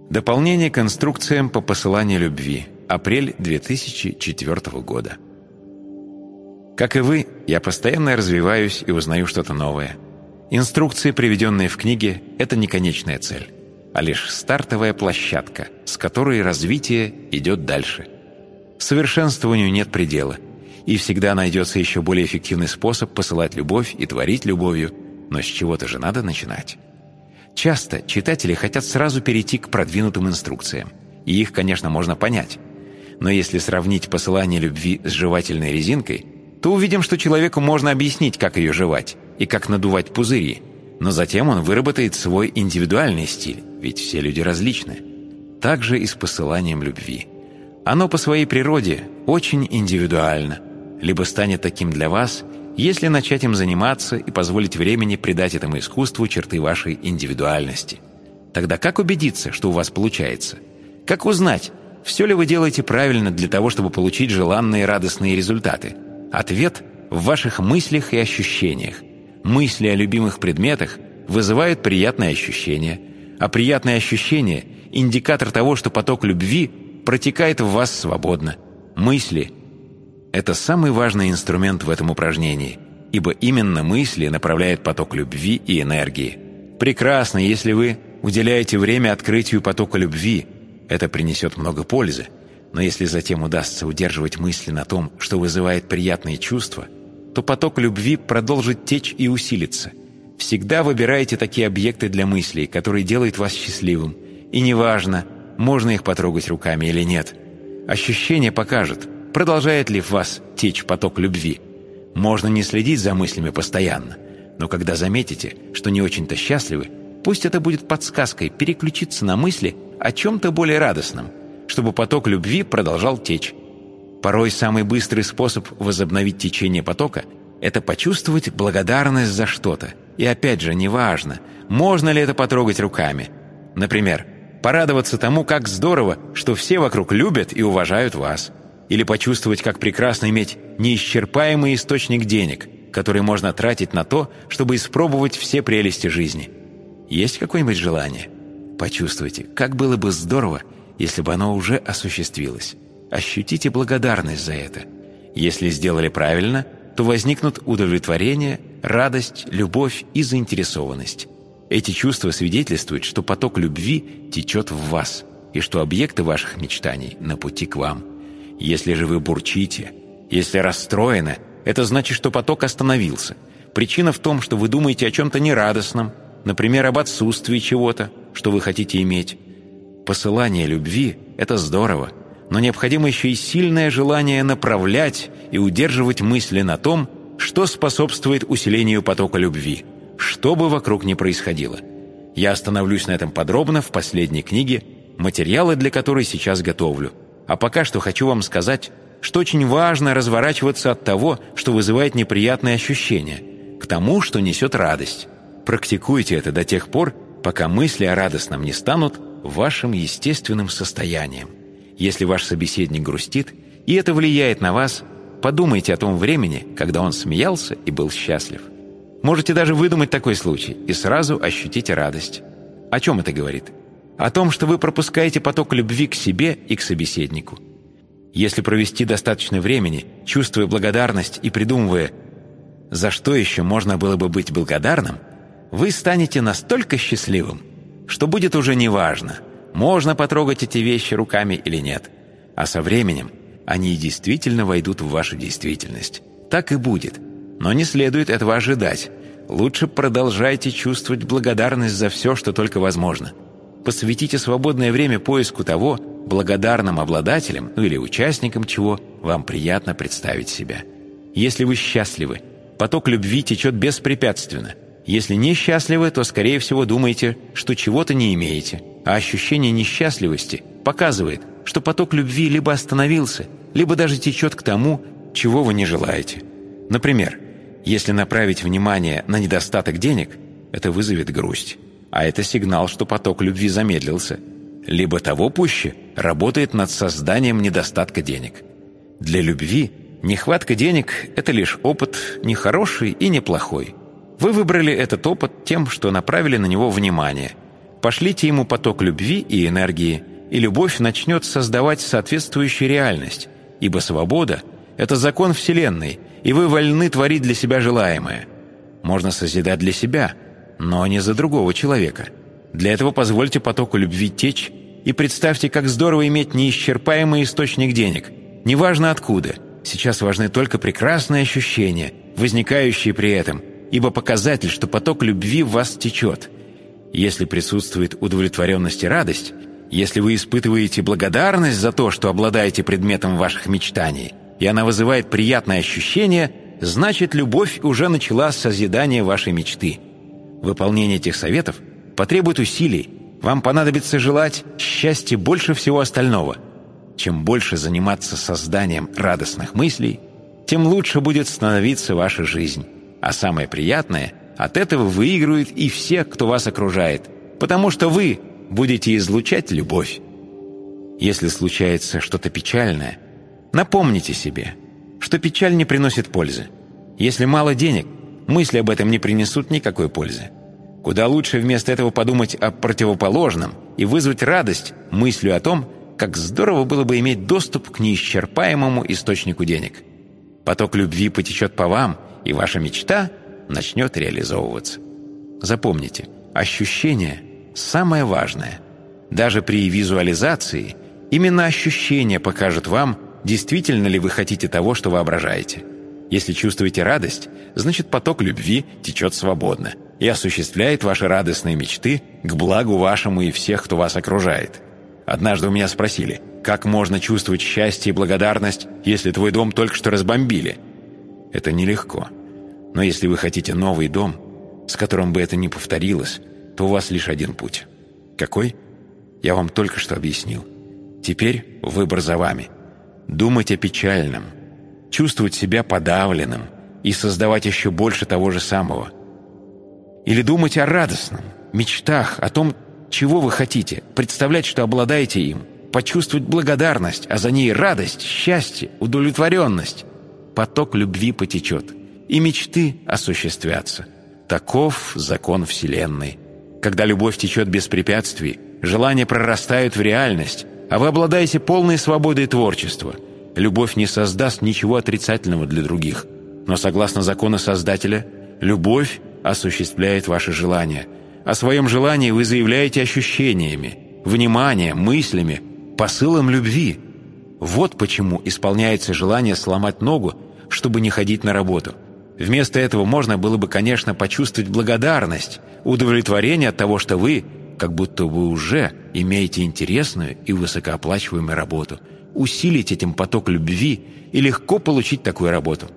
Дополнение к инструкциям по посыланию любви. Апрель 2004 года. Как и вы, я постоянно развиваюсь и узнаю что-то новое. Инструкции, приведенные в книге, это не конечная цель, а лишь стартовая площадка, с которой развитие идет дальше. Совершенствованию нет предела, и всегда найдется еще более эффективный способ посылать любовь и творить любовью, но с чего-то же надо начинать. Часто читатели хотят сразу перейти к продвинутым инструкциям, и их, конечно, можно понять. Но если сравнить посылание любви с жевательной резинкой, то увидим, что человеку можно объяснить, как ее жевать и как надувать пузыри, но затем он выработает свой индивидуальный стиль, ведь все люди различны. Так же и с посыланием любви. Оно по своей природе очень индивидуально, либо станет таким для вас, если начать им заниматься и позволить времени придать этому искусству черты вашей индивидуальности. Тогда как убедиться, что у вас получается? Как узнать, все ли вы делаете правильно для того, чтобы получить желанные радостные результаты? Ответ в ваших мыслях и ощущениях. Мысли о любимых предметах вызывают приятные ощущения, а приятные ощущения – индикатор того, что поток любви протекает в вас свободно. Мысли – это самый важный инструмент в этом упражнении, ибо именно мысли направляют поток любви и энергии. Прекрасно, если вы уделяете время открытию потока любви, это принесет много пользы, но если затем удастся удерживать мысли на том, что вызывает приятные чувства, то поток любви продолжит течь и усилится. Всегда выбирайте такие объекты для мыслей, которые делают вас счастливым, и неважно, можно их потрогать руками или нет. Ощущение покажет, продолжает ли в вас течь поток любви. Можно не следить за мыслями постоянно, но когда заметите, что не очень-то счастливы, пусть это будет подсказкой переключиться на мысли о чем-то более радостном, чтобы поток любви продолжал течь. Порой самый быстрый способ возобновить течение потока – это почувствовать благодарность за что-то. И опять же, неважно, можно ли это потрогать руками. Например, порадоваться тому, как здорово, что все вокруг любят и уважают вас. Или почувствовать, как прекрасно иметь неисчерпаемый источник денег, который можно тратить на то, чтобы испробовать все прелести жизни. Есть какое-нибудь желание? Почувствуйте, как было бы здорово, если бы оно уже осуществилось. Ощутите благодарность за это. Если сделали правильно, то возникнут удовлетворение, радость, любовь и заинтересованность. Эти чувства свидетельствуют, что поток любви течет в вас, и что объекты ваших мечтаний на пути к вам. Если же вы бурчите, если расстроены, это значит, что поток остановился. Причина в том, что вы думаете о чем-то нерадостном, например, об отсутствии чего-то, что вы хотите иметь. Посылание любви – это здорово, но необходимо еще и сильное желание направлять и удерживать мысли на том, что способствует усилению потока любви, что бы вокруг ни происходило. Я остановлюсь на этом подробно в последней книге, материалы для которой сейчас готовлю. А пока что хочу вам сказать, что очень важно разворачиваться от того, что вызывает неприятные ощущения, к тому, что несет радость. Практикуйте это до тех пор, пока мысли о радостном не станут вашим естественным состоянием. Если ваш собеседник грустит, и это влияет на вас, подумайте о том времени, когда он смеялся и был счастлив. Можете даже выдумать такой случай и сразу ощутите радость. О чем это говорит? О том, что вы пропускаете поток любви к себе и к собеседнику. Если провести достаточно времени, чувствуя благодарность и придумывая, за что еще можно было бы быть благодарным, вы станете настолько счастливым, что будет уже неважно, можно потрогать эти вещи руками или нет. А со временем они действительно войдут в вашу действительность. Так и будет. Но не следует этого ожидать. Лучше продолжайте чувствовать благодарность за все, что только возможно. Посвятите свободное время поиску того, благодарным обладателем или участником чего вам приятно представить себя. Если вы счастливы, поток любви течет беспрепятственно. Если несчастливы, то, скорее всего, думаете, что чего-то не имеете. А ощущение несчастливости показывает, что поток любви либо остановился, либо даже течет к тому, чего вы не желаете. Например, если направить внимание на недостаток денег, это вызовет грусть. А это сигнал, что поток любви замедлился. Либо того пуще работает над созданием недостатка денег. Для любви нехватка денег – это лишь опыт не хороший и не плохой. Вы выбрали этот опыт тем, что направили на него внимание. пошлите ему поток любви и энергии, и любовь начнет создавать соответствующую реальность, ибо свобода – это закон Вселенной, и вы вольны творить для себя желаемое. Можно созидать для себя, но не за другого человека. Для этого позвольте потоку любви течь, и представьте, как здорово иметь неисчерпаемый источник денег. Неважно откуда, сейчас важны только прекрасные ощущения, возникающие при этом, ибо показатель, что поток любви в вас течет. Если присутствует удовлетворенность и радость, если вы испытываете благодарность за то, что обладаете предметом ваших мечтаний, и она вызывает приятное ощущение, значит, любовь уже начала созидание вашей мечты. Выполнение этих советов потребует усилий. Вам понадобится желать счастья больше всего остального. Чем больше заниматься созданием радостных мыслей, тем лучше будет становиться ваша жизнь. А самое приятное, от этого выиграют и все, кто вас окружает, потому что вы будете излучать любовь. Если случается что-то печальное, напомните себе, что печаль не приносит пользы. Если мало денег, мысли об этом не принесут никакой пользы. Куда лучше вместо этого подумать о противоположном и вызвать радость мыслью о том, как здорово было бы иметь доступ к неисчерпаемому источнику денег. Поток любви потечет по вам, и ваша мечта начнет реализовываться. Запомните, ощущение – самое важное. Даже при визуализации именно ощущение покажет вам, действительно ли вы хотите того, что воображаете. Если чувствуете радость, значит поток любви течет свободно и осуществляет ваши радостные мечты к благу вашему и всех, кто вас окружает. Однажды у меня спросили, как можно чувствовать счастье и благодарность, если твой дом только что разбомбили? Это нелегко. Но если вы хотите новый дом, с которым бы это не повторилось, то у вас лишь один путь. Какой? Я вам только что объяснил. Теперь выбор за вами. Думать о печальном, чувствовать себя подавленным и создавать еще больше того же самого. Или думать о радостном, мечтах, о том, чего вы хотите, представлять, что обладаете им, почувствовать благодарность, а за ней радость, счастье, удовлетворенность. Поток любви потечет, и мечты осуществятся. Таков закон Вселенной. Когда любовь течет без препятствий, желания прорастают в реальность, а вы обладаете полной свободой творчества. Любовь не создаст ничего отрицательного для других, но согласно закону Создателя, любовь осуществляет ваши желания. О своем желании вы заявляете ощущениями, вниманием, мыслями, посылом любви. Вот почему исполняется желание сломать ногу, чтобы не ходить на работу. Вместо этого можно было бы, конечно, почувствовать благодарность, удовлетворение от того, что вы, как будто вы уже имеете интересную и высокооплачиваемую работу, усилить этим поток любви и легко получить такую работу.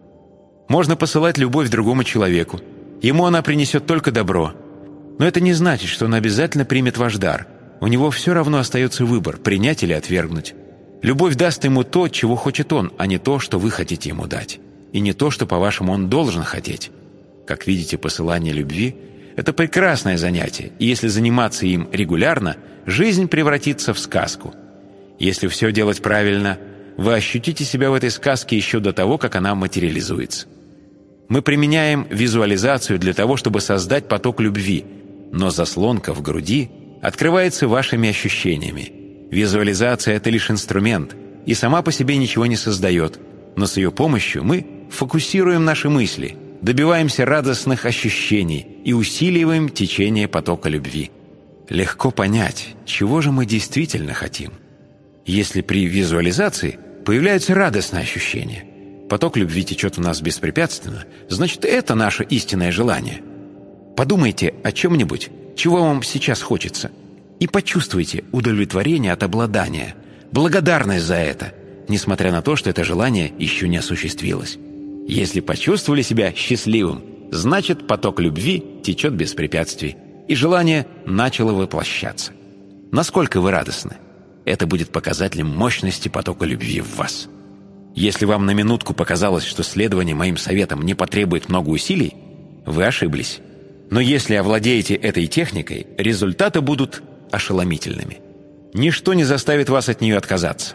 Можно посылать любовь другому человеку. Ему она принесет только добро. Но это не значит, что он обязательно примет ваш дар. У него все равно остается выбор, принять или отвергнуть. Любовь даст ему то, чего хочет он, а не то, что вы хотите ему дать. И не то, что, по-вашему, он должен хотеть. Как видите, посылание любви – это прекрасное занятие, и если заниматься им регулярно, жизнь превратится в сказку. Если все делать правильно, вы ощутите себя в этой сказке еще до того, как она материализуется. Мы применяем визуализацию для того, чтобы создать поток любви, но заслонка в груди открывается вашими ощущениями. Визуализация – это лишь инструмент, и сама по себе ничего не создает, но с ее помощью мы фокусируем наши мысли, добиваемся радостных ощущений и усиливаем течение потока любви. Легко понять, чего же мы действительно хотим. Если при визуализации появляются радостные ощущения, поток любви течет в нас беспрепятственно, значит, это наше истинное желание. Подумайте о чем-нибудь, чего вам сейчас хочется, и почувствуйте удовлетворение от обладания, благодарность за это, несмотря на то, что это желание еще не осуществилось. Если почувствовали себя счастливым, значит, поток любви течет без препятствий, и желание начало воплощаться. Насколько вы радостны? Это будет показателем мощности потока любви в вас. Если вам на минутку показалось, что следование моим советам не потребует много усилий, вы ошиблись. Но если овладеете этой техникой, результаты будут ошеломительными. Ничто не заставит вас от нее отказаться.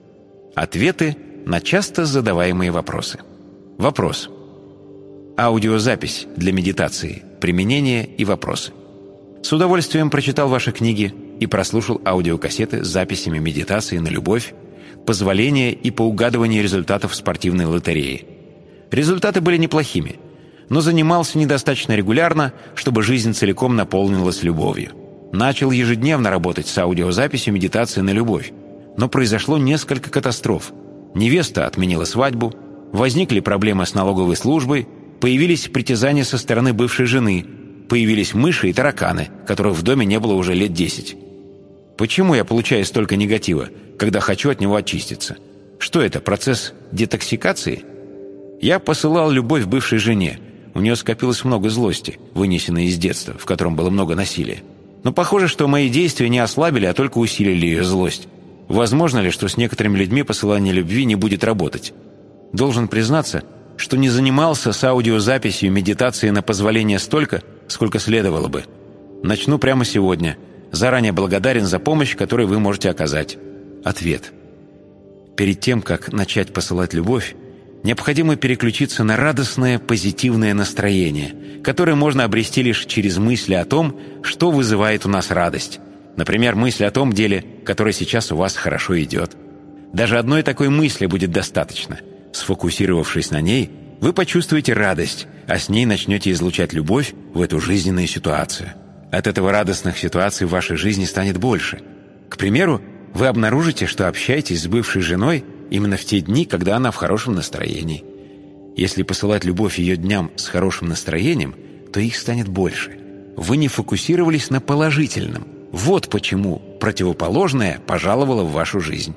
Ответы на часто задаваемые вопросы. Вопрос. Аудиозапись для медитации, применение и вопросы. С удовольствием прочитал ваши книги и прослушал аудиокассеты с записями медитации на любовь, позволение и поугадывание результатов спортивной лотереи. Результаты были неплохими, но занимался недостаточно регулярно, чтобы жизнь целиком наполнилась любовью. Начал ежедневно работать с аудиозаписью медитации на любовь, но произошло несколько катастроф. Невеста отменила свадьбу, возникли проблемы с налоговой службой, появились притязания со стороны бывшей жены, появились мыши и тараканы, которых в доме не было уже лет 10. Почему я получаю столько негатива, когда хочу от него очиститься? Что это, процесс детоксикации? Я посылал любовь бывшей жене. У нее скопилось много злости, вынесенной из детства, в котором было много насилия. Но похоже, что мои действия не ослабили, а только усилили ее злость. Возможно ли, что с некоторыми людьми посылание любви не будет работать? Должен признаться, что не занимался с аудиозаписью медитации на позволение столько, сколько следовало бы. Начну прямо сегодня. Заранее благодарен за помощь, которую вы можете оказать. Ответ. Перед тем, как начать посылать любовь, необходимо переключиться на радостное, позитивное настроение, которое можно обрести лишь через мысли о том, что вызывает у нас радость. Например, мысли о том деле, которое сейчас у вас хорошо идет. Даже одной такой мысли будет достаточно. Сфокусировавшись на ней, вы почувствуете радость, а с ней начнете излучать любовь в эту жизненную ситуацию. От этого радостных ситуаций в вашей жизни станет больше. К примеру, вы обнаружите, что общаетесь с бывшей женой именно в те дни, когда она в хорошем настроении. Если посылать любовь ее дням с хорошим настроением, то их станет больше. Вы не фокусировались на положительном. Вот почему противоположное пожаловало в вашу жизнь.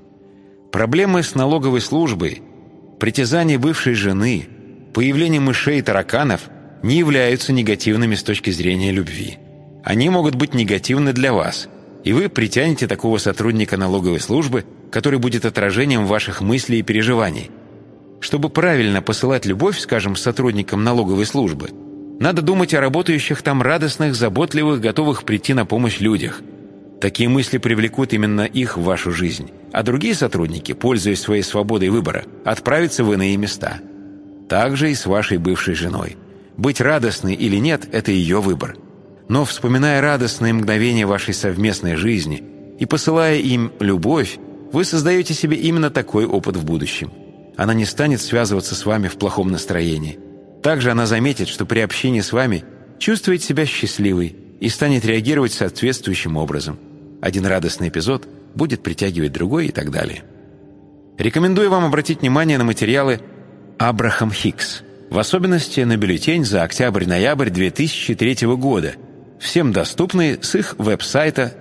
Проблемы с налоговой службой, притязания бывшей жены, появление мышей и тараканов не являются негативными с точки зрения любви. Они могут быть негативны для вас, и вы притянете такого сотрудника налоговой службы, который будет отражением ваших мыслей и переживаний. Чтобы правильно посылать любовь, скажем, сотрудникам налоговой службы, надо думать о работающих там радостных, заботливых, готовых прийти на помощь людях. Такие мысли привлекут именно их в вашу жизнь, а другие сотрудники, пользуясь своей свободой выбора, отправятся в иные места. Так же и с вашей бывшей женой. Быть радостной или нет – это ее выбор. Но, вспоминая радостные мгновения вашей совместной жизни и посылая им любовь, вы создаете себе именно такой опыт в будущем. Она не станет связываться с вами в плохом настроении. Также она заметит, что при общении с вами чувствует себя счастливой и станет реагировать соответствующим образом. Один радостный эпизод будет притягивать другой и так далее. Рекомендую вам обратить внимание на материалы Абрахам Хикс, в особенности на бюллетень за октябрь-ноябрь 2003 года, всем доступные с их веб-сайта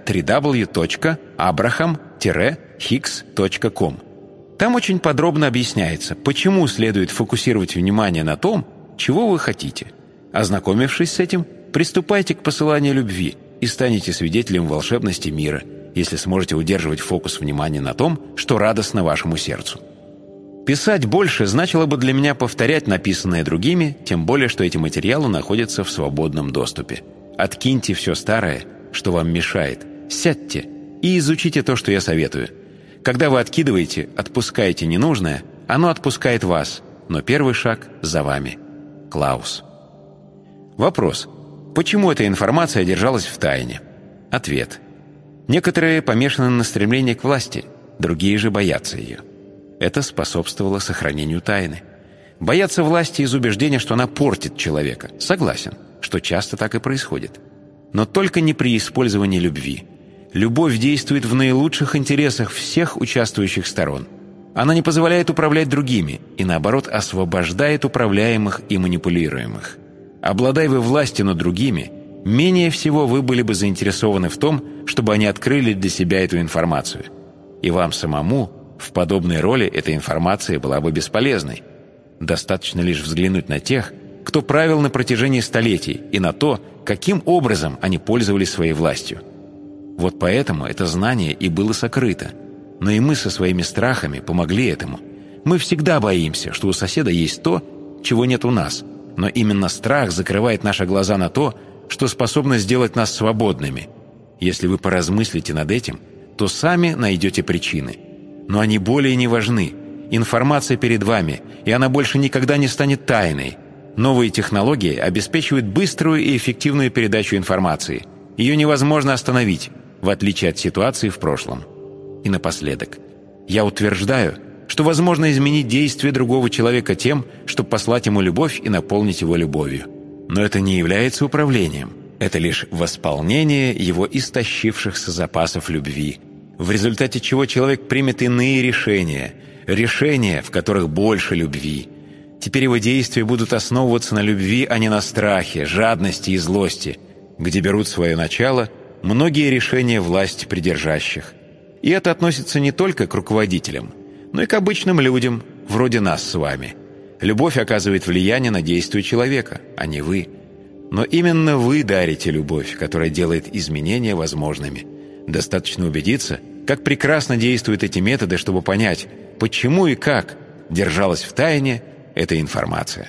www.abraham-hicks.com. Там очень подробно объясняется, почему следует фокусировать внимание на том, чего вы хотите. Ознакомившись с этим, приступайте к посыланию любви и станете свидетелем волшебности мира, если сможете удерживать фокус внимания на том, что радостно вашему сердцу. Писать больше значило бы для меня повторять написанное другими, тем более, что эти материалы находятся в свободном доступе. Откиньте все старое, что вам мешает, сядьте и изучите то, что я советую. Когда вы откидываете, отпускаете ненужное, оно отпускает вас, но первый шаг за вами. Клаус. Вопрос. Почему эта информация держалась в тайне? Ответ. Некоторые помешаны на стремлении к власти, другие же боятся ее. Это способствовало сохранению тайны. Боятся власти из убеждения, что она портит человека. Согласен, что часто так и происходит. Но только не при использовании любви. Любовь действует в наилучших интересах всех участвующих сторон. Она не позволяет управлять другими и, наоборот, освобождает управляемых и манипулируемых. Обладая вы властью над другими, менее всего вы были бы заинтересованы в том, чтобы они открыли для себя эту информацию. И вам самому в подобной роли эта информация была бы бесполезной. Достаточно лишь взглянуть на тех, кто правил на протяжении столетий, и на то, каким образом они пользовались своей властью. Вот поэтому это знание и было сокрыто. Но и мы со своими страхами помогли этому. Мы всегда боимся, что у соседа есть то, чего нет у нас. Но именно страх закрывает наши глаза на то, что способно сделать нас свободными. Если вы поразмыслите над этим, то сами найдете причины. Но они более не важны. Информация перед вами, и она больше никогда не станет тайной. Новые технологии обеспечивают быструю и эффективную передачу информации – Ее невозможно остановить, в отличие от ситуации в прошлом. И напоследок. Я утверждаю, что возможно изменить действие другого человека тем, чтобы послать ему любовь и наполнить его любовью. Но это не является управлением. Это лишь восполнение его истощившихся запасов любви, в результате чего человек примет иные решения, решения, в которых больше любви. Теперь его действия будут основываться на любви, а не на страхе, жадности и злости, где берут свое начало многие решения власти придержащих. И это относится не только к руководителям, но и к обычным людям, вроде нас с вами. Любовь оказывает влияние на действие человека, а не вы. Но именно вы дарите любовь, которая делает изменения возможными. Достаточно убедиться, как прекрасно действуют эти методы, чтобы понять, почему и как держалась в тайне эта информация.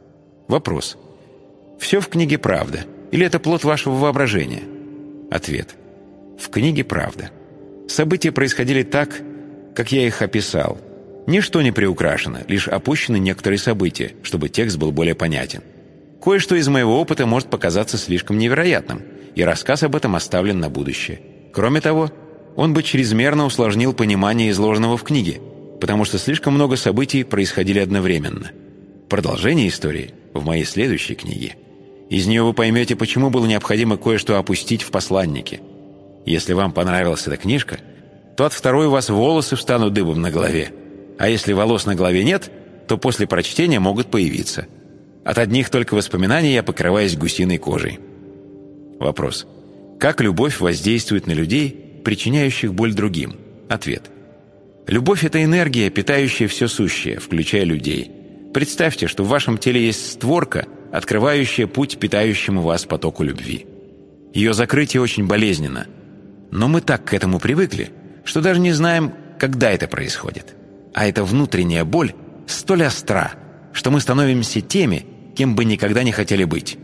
Вопрос. Все в книге правда? Или это плод вашего воображения? Ответ. В книге правда. События происходили так, как я их описал. Ничто не приукрашено, лишь опущены некоторые события, чтобы текст был более понятен. Кое-что из моего опыта может показаться слишком невероятным, и рассказ об этом оставлен на будущее. Кроме того, он бы чрезмерно усложнил понимание изложенного в книге, потому что слишком много событий происходили одновременно. Продолжение истории в моей следующей книге. Из нее вы поймете, почему было необходимо кое-что опустить в посланнике. Если вам понравилась эта книжка, то от второй у вас волосы встанут дыбом на голове. А если волос на голове нет, то после прочтения могут появиться. От одних только воспоминаний я покрываюсь гусиной кожей. Вопрос. Как любовь воздействует на людей, причиняющих боль другим? Ответ. Любовь – это энергия, питающая все сущее, включая людей. Представьте, что в вашем теле есть створка, открывающая путь питающему вас потоку любви. Ее закрытие очень болезненно. Но мы так к этому привыкли, что даже не знаем, когда это происходит. А эта внутренняя боль столь остра, что мы становимся теми, кем бы никогда не хотели быть.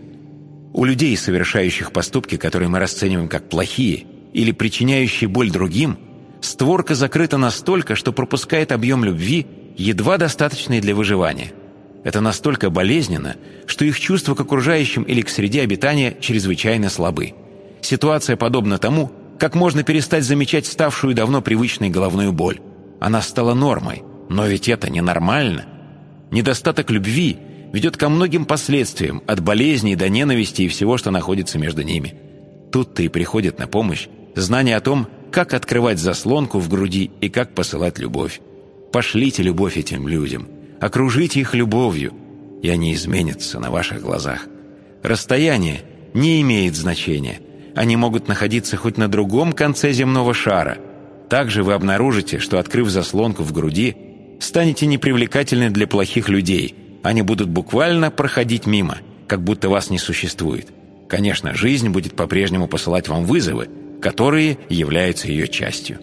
У людей, совершающих поступки, которые мы расцениваем как плохие или причиняющие боль другим, створка закрыта настолько, что пропускает объем любви, едва достаточный для выживания. Это настолько болезненно, что их чувства к окружающим или к среде обитания чрезвычайно слабы. Ситуация подобна тому, как можно перестать замечать ставшую давно привычной головную боль. Она стала нормой, но ведь это ненормально. Недостаток любви ведет ко многим последствиям, от болезней до ненависти и всего, что находится между ними. Тут-то и приходит на помощь знание о том, как открывать заслонку в груди и как посылать любовь. Пошлите любовь этим людям, окружите их любовью, и они изменятся на ваших глазах. Расстояние не имеет значения. Они могут находиться хоть на другом конце земного шара. Также вы обнаружите, что, открыв заслонку в груди, станете непривлекательны для плохих людей. Они будут буквально проходить мимо, как будто вас не существует. Конечно, жизнь будет по-прежнему посылать вам вызовы, которые являются ее частью.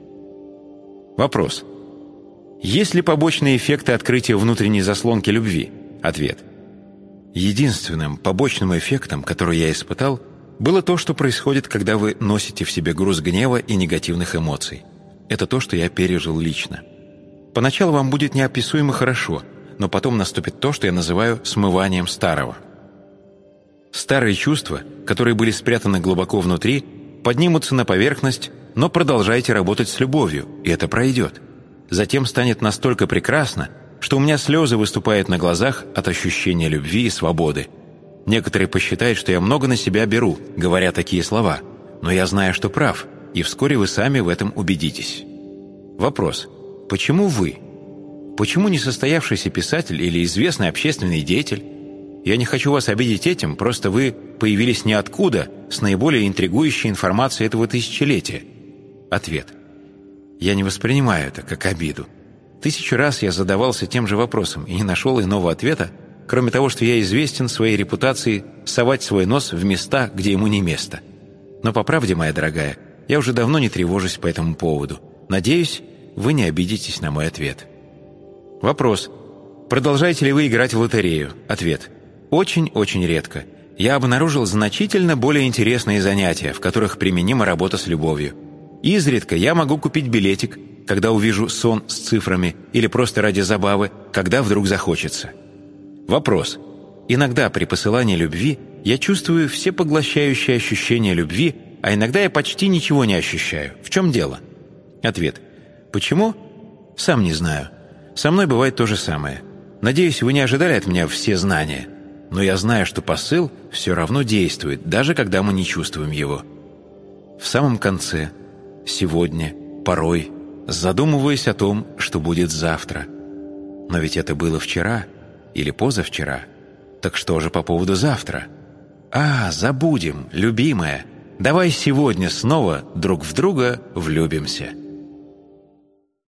Вопрос. Есть ли побочные эффекты открытия внутренней заслонки любви? Ответ. Единственным побочным эффектом, который я испытал, было то, что происходит, когда вы носите в себе груз гнева и негативных эмоций. Это то, что я пережил лично. Поначалу вам будет неописуемо хорошо, но потом наступит то, что я называю смыванием старого. Старые чувства, которые были спрятаны глубоко внутри, поднимутся на поверхность, но продолжайте работать с любовью, и это пройдет. Затем станет настолько прекрасно, что у меня слезы выступают на глазах от ощущения любви и свободы. Некоторые посчитают, что я много на себя беру, говоря такие слова, но я знаю, что прав, и вскоре вы сами в этом убедитесь. Вопрос. Почему вы? Почему не состоявшийся писатель или известный общественный деятель? Я не хочу вас обидеть этим, просто вы появились ниоткуда с наиболее интригующей информацией этого тысячелетия. Ответ. Я не воспринимаю это как обиду. 1000 раз я задавался тем же вопросом и не нашел иного ответа, кроме того, что я известен своей репутацией совать свой нос в места, где ему не место. Но по правде, моя дорогая, я уже давно не тревожусь по этому поводу. Надеюсь, вы не обидитесь на мой ответ. Вопрос. Продолжаете ли вы играть в лотерею? Ответ. Очень-очень редко. Я обнаружил значительно более интересные занятия, в которых применима работа с любовью. Изредка я могу купить билетик, когда увижу сон с цифрами, или просто ради забавы, когда вдруг захочется. Вопрос. Иногда при посылании любви я чувствую всепоглощающее ощущение любви, а иногда я почти ничего не ощущаю. В чем дело? Ответ. Почему? Сам не знаю. Со мной бывает то же самое. Надеюсь, вы не ожидали от меня все знания. Но я знаю, что посыл все равно действует, даже когда мы не чувствуем его. В самом конце, сегодня, порой, задумываясь о том, что будет завтра. Но ведь это было вчера или позавчера. Так что же по поводу завтра? Забудем, любимая. Давай сегодня снова друг в друга влюбимся.